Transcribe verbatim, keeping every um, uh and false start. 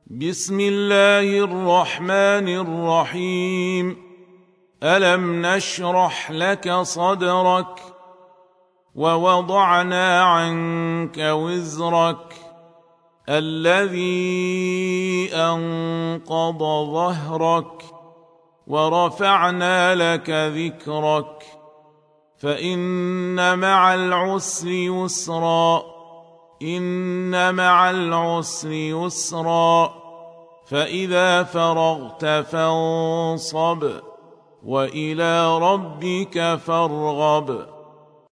بسم الله الرحمن الرحيم. ألم نشرح لك صدرك ووضعنا عنك وزرك الذي أنقض ظهرك ورفعنا لك ذكرك فإن مع العسر يسرا إن مع العسر يسرا فإذا فرغت فانصب وإلى ربك فارغب.